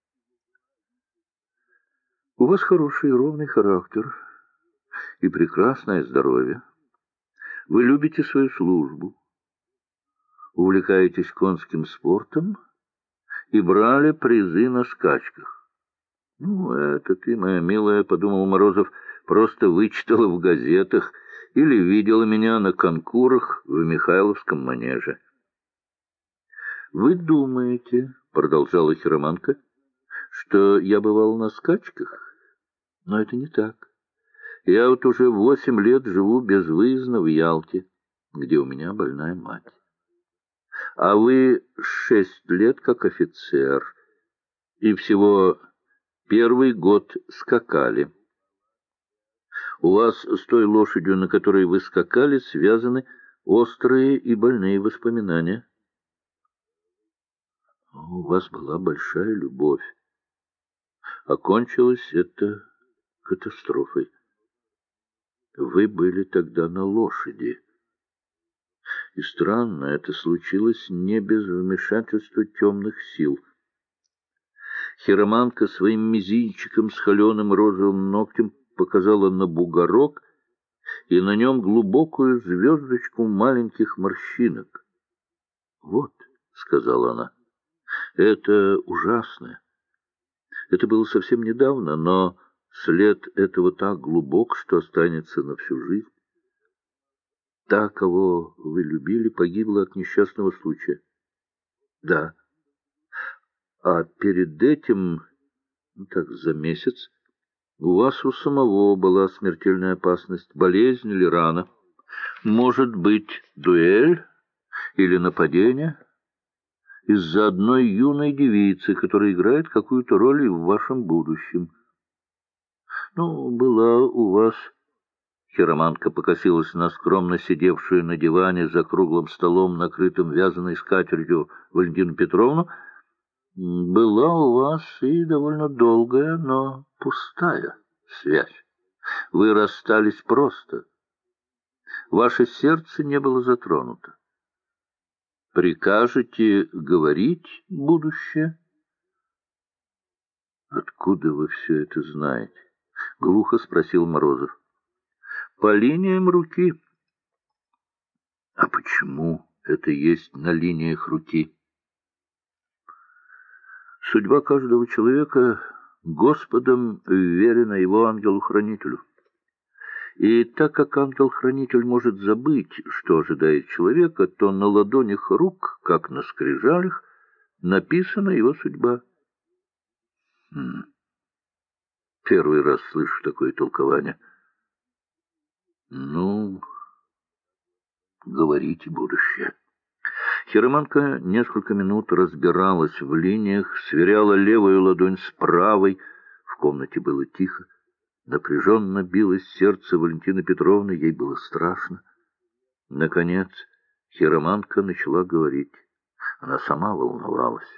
У вас хороший и ровный характер и прекрасное здоровье. Вы любите свою службу, увлекаетесь конским спортом и брали призы на скачках. — Ну, это ты, моя милая, — подумал Морозов, — просто вычитала в газетах или видела меня на конкурах в Михайловском манеже. — Вы думаете, — продолжала Хироманка, — что я бывал на скачках? Но это не так. Я вот уже 8 лет живу безвыездно в Ялте, где у меня больная мать. А вы 6 лет как офицер, и всего первый год скакали. У вас с той лошадью, на которой вы скакали, связаны острые и больные воспоминания. У вас была большая любовь. Окончилось это катастрофой. Вы были тогда на лошади. И странно, это случилось не без вмешательства темных сил. Хироманка своим мизинчиком с холеным розовым ногтем показала на бугорок и на нем глубокую звездочку маленьких морщинок. — Вот, — сказала она, — это ужасно. Это было совсем недавно, но след этого так глубок, что останется на всю жизнь. Та, кого вы любили, погибла от несчастного случая. Да. А перед этим, так, за месяц, у вас у самого была смертельная опасность, болезнь или рана. Может быть, дуэль или нападение из-за одной юной девицы, которая играет какую-то роль в вашем будущем. Ну, была у вас... Хироманка покосилась на скромно сидевшую на диване за круглым столом, накрытым вязаной скатертью, Валентину Петровну. Была у вас и довольно долгая, но пустая связь. Вы расстались просто. Ваше сердце не было затронуто. Прикажете говорить будущее? Откуда вы все это знаете? Глухо спросил Морозов. По линиям руки. А почему это есть на линиях руки? Судьба каждого человека Господом вверена его ангелу-хранителю. И так как ангел-хранитель может забыть, что ожидает человека, то на ладонях рук, как на скрижалях, написана его судьба. Первый раз слышу такое толкование. Ну, говорите будущее. Хироманка несколько минут разбиралась в линиях, сверяла левую ладонь с правой. В комнате было тихо. Напряженно билось сердце Валентины Петровны, ей было страшно. Наконец, Хироманка начала говорить. Она сама волновалась.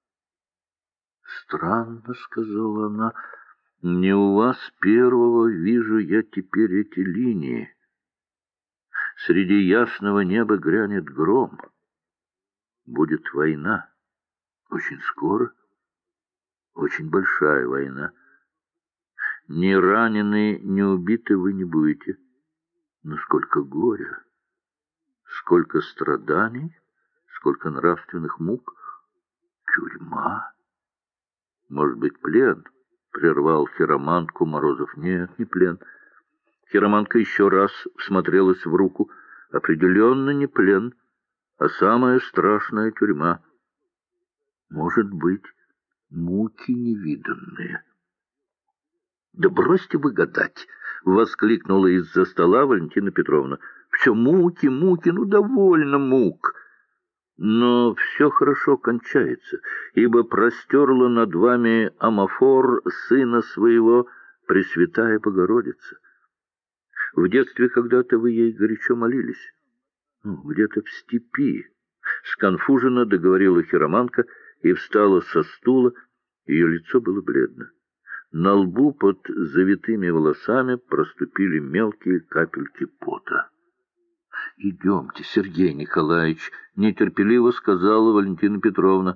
«Странно, — сказала она, — не у вас первого вижу я теперь эти линии. Среди ясного неба грянет гром. Будет война. Очень скоро. Очень большая война. Ни ранены, ни убиты вы не будете. Но сколько горя, сколько страданий, сколько нравственных мук. Тюрьма. Может быть, плен? — прервал Хироманку Морозов. Нет, не плен. Хироманка еще раз всмотрелась в руку. Определенно не плен, а самая страшная тюрьма. Может быть, муки невиданные. — Да бросьте вы гадать! — воскликнула из-за стола Валентина Петровна. — Все муки, муки, ну довольно мук. Но все хорошо кончается, ибо простерла над вами Амафор, сына своего, Пресвятая Богородица. В детстве когда-то вы ей горячо молились. Где-то в степи. Сконфуженно договорила хироманка и встала со стула. Ее лицо было бледно. На лбу под завитыми волосами проступили мелкие капельки пота. — Идемте, Сергей Николаевич, — нетерпеливо сказала Валентина Петровна.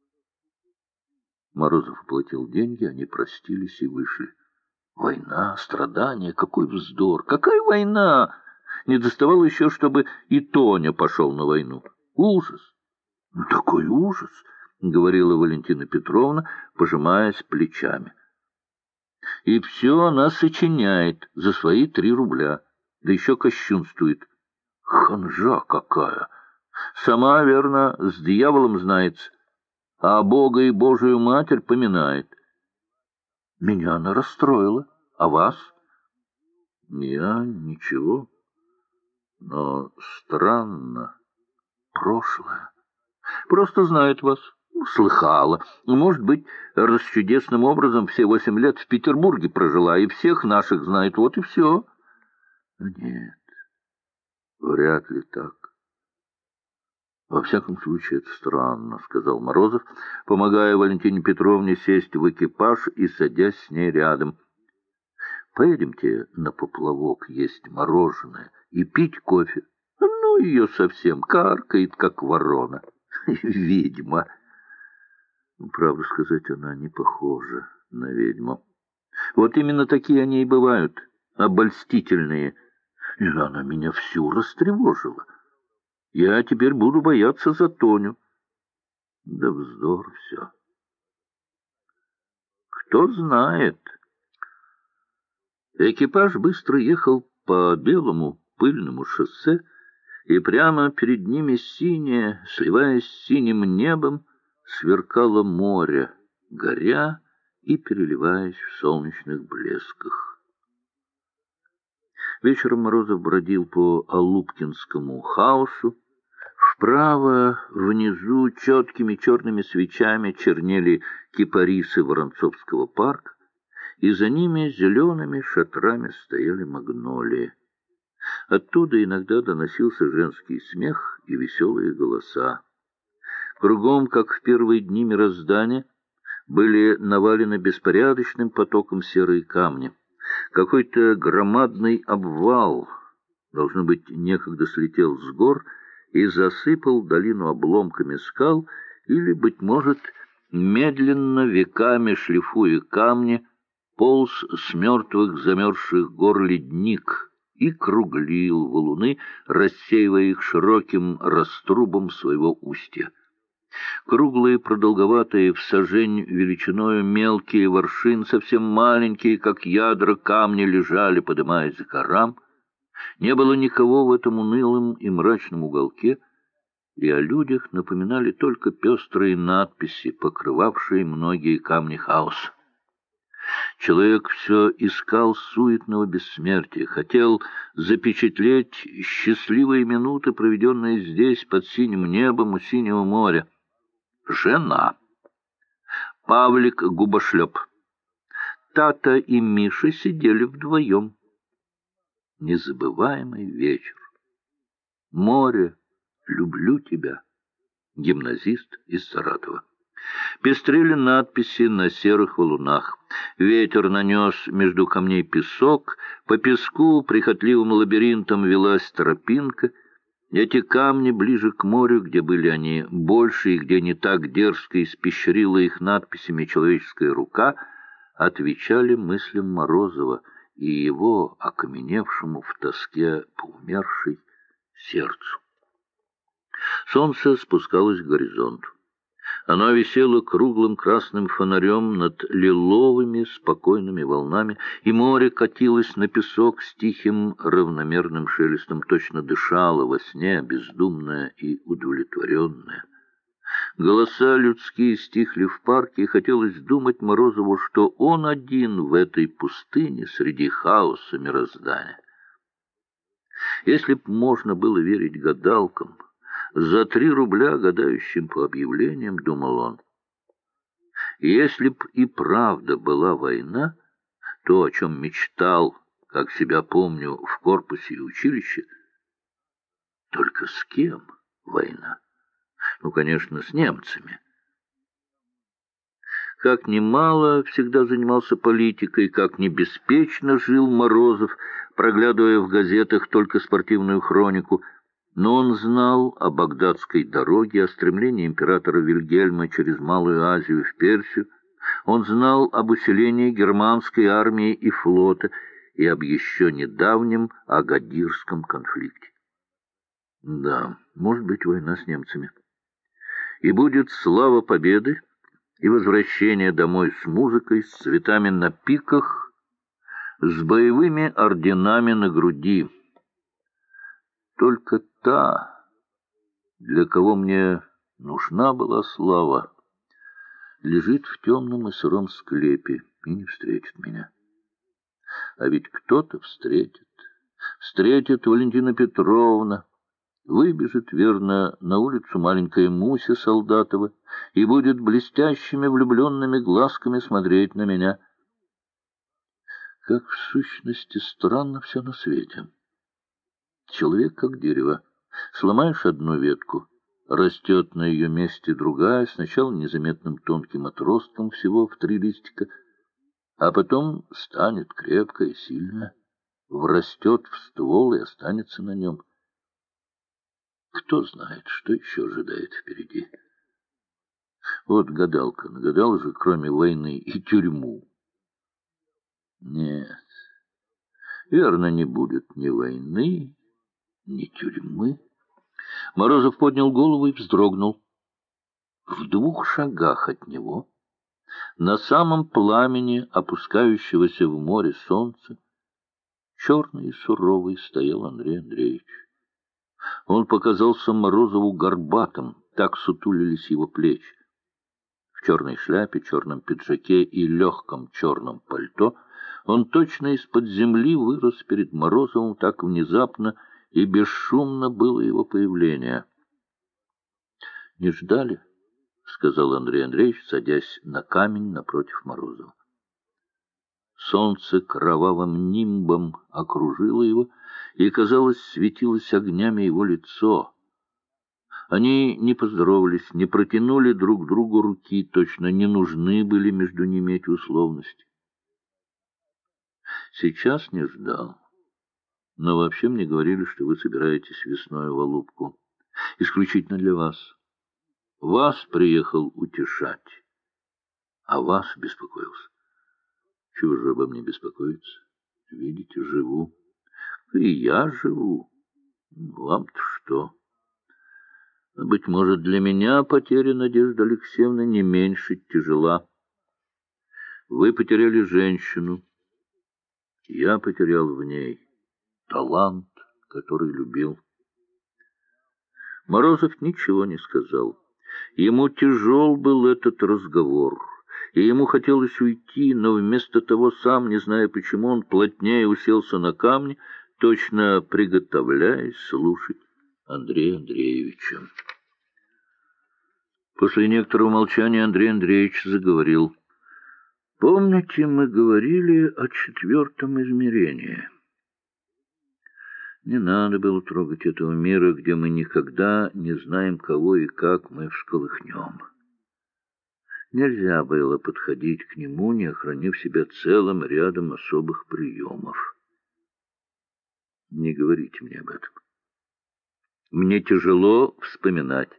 Морозов платил деньги, они простились и вышли. Война, страдания, какой вздор! Какая война! Не доставало еще, чтобы и Тоня пошел на войну. Ужас! Ну, такой ужас! — говорила Валентина Петровна, пожимаясь плечами. И все она сочиняет за свои 3 рубля, да еще кощунствует. Ханжа какая! Сама, верно, с дьяволом знается, а Бога и Божию Матерь поминает. Меня она расстроила. А вас? Я ничего. Но странно. Прошлое. Просто знает вас. Слыхала. Может быть, расчудесным образом все 8 лет в Петербурге прожила, и всех наших знает. Вот и все. Нет, вряд ли так. Во всяком случае, это странно, — сказал Морозов, помогая Валентине Петровне сесть в экипаж и садясь с ней рядом. Поедемте на поплавок есть мороженое и пить кофе. Ну, ее совсем каркает, как ворона. Ведьма. Правду сказать, она не похожа на ведьму. Вот именно такие они и бывают, обольстительные. И она меня всю растревожила. Я теперь буду бояться за Тоню. Да вздор все. Кто знает. Экипаж быстро ехал по белому пыльному шоссе, и прямо перед ними синее, сливаясь с синим небом, сверкало море, горя и переливаясь в солнечных блесках. Вечером Морозов бродил по Алупкинскому хаосу. Вправо, внизу, четкими черными свечами чернели кипарисы Воронцовского парка, и за ними зелеными шатрами стояли магнолии. Оттуда иногда доносился женский смех и веселые голоса. Кругом, как в первые дни мироздания, были навалены беспорядочным потоком серые камни. Какой-то громадный обвал, должно быть, некогда слетел с гор и засыпал долину обломками скал, или, быть может, медленно, веками шлифуя камни, полз с мертвых замерзших гор ледник и круглил валуны, рассеивая их широким раструбом своего устья. Круглые, продолговатые, в сажень величиною мелкие воршин, совсем маленькие, как ядра, камни лежали, подымаясь к горам. Не было никого в этом унылом и мрачном уголке, и о людях напоминали только пестрые надписи, покрывавшие многие камни хаоса. Человек все искал суетного бессмертия, хотел запечатлеть счастливые минуты, проведенные здесь, под синим небом у синего моря. Жена. Павлик Губошлеп. Тата и Миша сидели вдвоем. Незабываемый вечер. Море, люблю тебя. Гимназист из Саратова. Пестрели надписи на серых валунах. Ветер нанес между камней песок, по песку прихотливым лабиринтом велась тропинка. Эти камни ближе к морю, где были они больше и где не так дерзко испещрила их надписями человеческая рука, отвечали мыслям Морозова и его, окаменевшему в тоске по умершей, сердцу. Солнце спускалось к горизонту. Оно висело круглым красным фонарем над лиловыми спокойными волнами, и море катилось на песок с тихим равномерным шелестом, точно дышало во сне, бездумное и удовлетворенное. Голоса людские стихли в парке, и хотелось думать Морозову, что он один в этой пустыне среди хаоса мироздания. Если б можно было верить гадалкам, за 3 рубля, гадающим по объявлениям, думал он, если б и правда была война, то, о чем мечтал, как себя помню, в корпусе и училище, только с кем война? Ну, конечно, с немцами. Как немало всегда занимался политикой, как небеспечно жил Морозов, проглядывая в газетах только спортивную хронику, но он знал о Багдадской дороге, о стремлении императора Вильгельма через Малую Азию в Персию, он знал об усилении германской армии и флота и об еще недавнем Агадирском конфликте. Да, может быть, война с немцами. И будет слава победы, и возвращение домой с музыкой, с цветами на пиках, с боевыми орденами на груди. Только та, для кого мне нужна была слава, лежит в темном и сыром склепе и не встретит меня. А ведь кто-то встретит. Встретит Валентина Петровна. Выбежит, верно, на улицу маленькая Муся Солдатова и будет блестящими влюбленными глазками смотреть на меня. Как в сущности странно все на свете. Человек как дерево. Сломаешь одну ветку, растет на ее месте другая, сначала незаметным тонким отростком всего в 3 листика, а потом станет крепкая, сильная, врастет в ствол и останется на нем. Кто знает, что еще ожидает впереди. Вот гадалка нагадала же, кроме войны, и тюрьму. Нет, верно, не будет ни войны, ни тюрьмы. Морозов поднял голову и вздрогнул. В 2 шагах от него, на самом пламени опускающегося в море солнца, черный и суровый стоял Андрей Андреевич. Он показался Морозову горбатым, так сутулились его плечи. В черной шляпе, черном пиджаке и легком черном пальто он точно из-под земли вырос перед Морозовым, так внезапно и бесшумно было его появление. — Не ждали? — сказал Андрей Андреевич, садясь на камень напротив Морозова. Солнце кровавым нимбом окружило его, и, казалось, светилось огнями его лицо. Они не поздоровались, не протянули друг другу руки, точно не нужны были между ними эти условности. Сейчас не ждал. Но вообще мне говорили, что вы собираетесь весной в Алупку. Исключительно для вас. Вас приехал утешать, а вас беспокоился. Чего же обо мне беспокоиться? Видите, живу. И я живу. Вам-то что? Быть может, для меня потеря Надежды Алексеевны не меньше тяжела. Вы потеряли женщину. Я потерял в ней талант, который любил. Морозов ничего не сказал. Ему тяжел был этот разговор, и ему хотелось уйти, но вместо того, сам не зная почему, он плотнее уселся на камни, точно приготовляясь слушать Андрея Андреевича. После некоторого молчания Андрей Андреевич заговорил. «Помните, мы говорили о 4-м измерении? Не надо было трогать этого мира, где мы никогда не знаем, кого и как мы всколыхнем. Нельзя было подходить к нему, не охранив себя целым рядом особых приемов. Не говорите мне об этом. Мне тяжело вспоминать.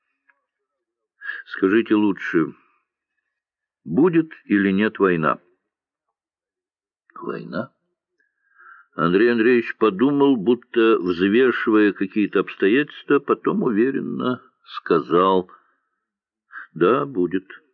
Скажите лучше, будет или нет война?» «Война?» Андрей Андреевич подумал, будто взвешивая какие-то обстоятельства, потом уверенно сказал: «Да, будет».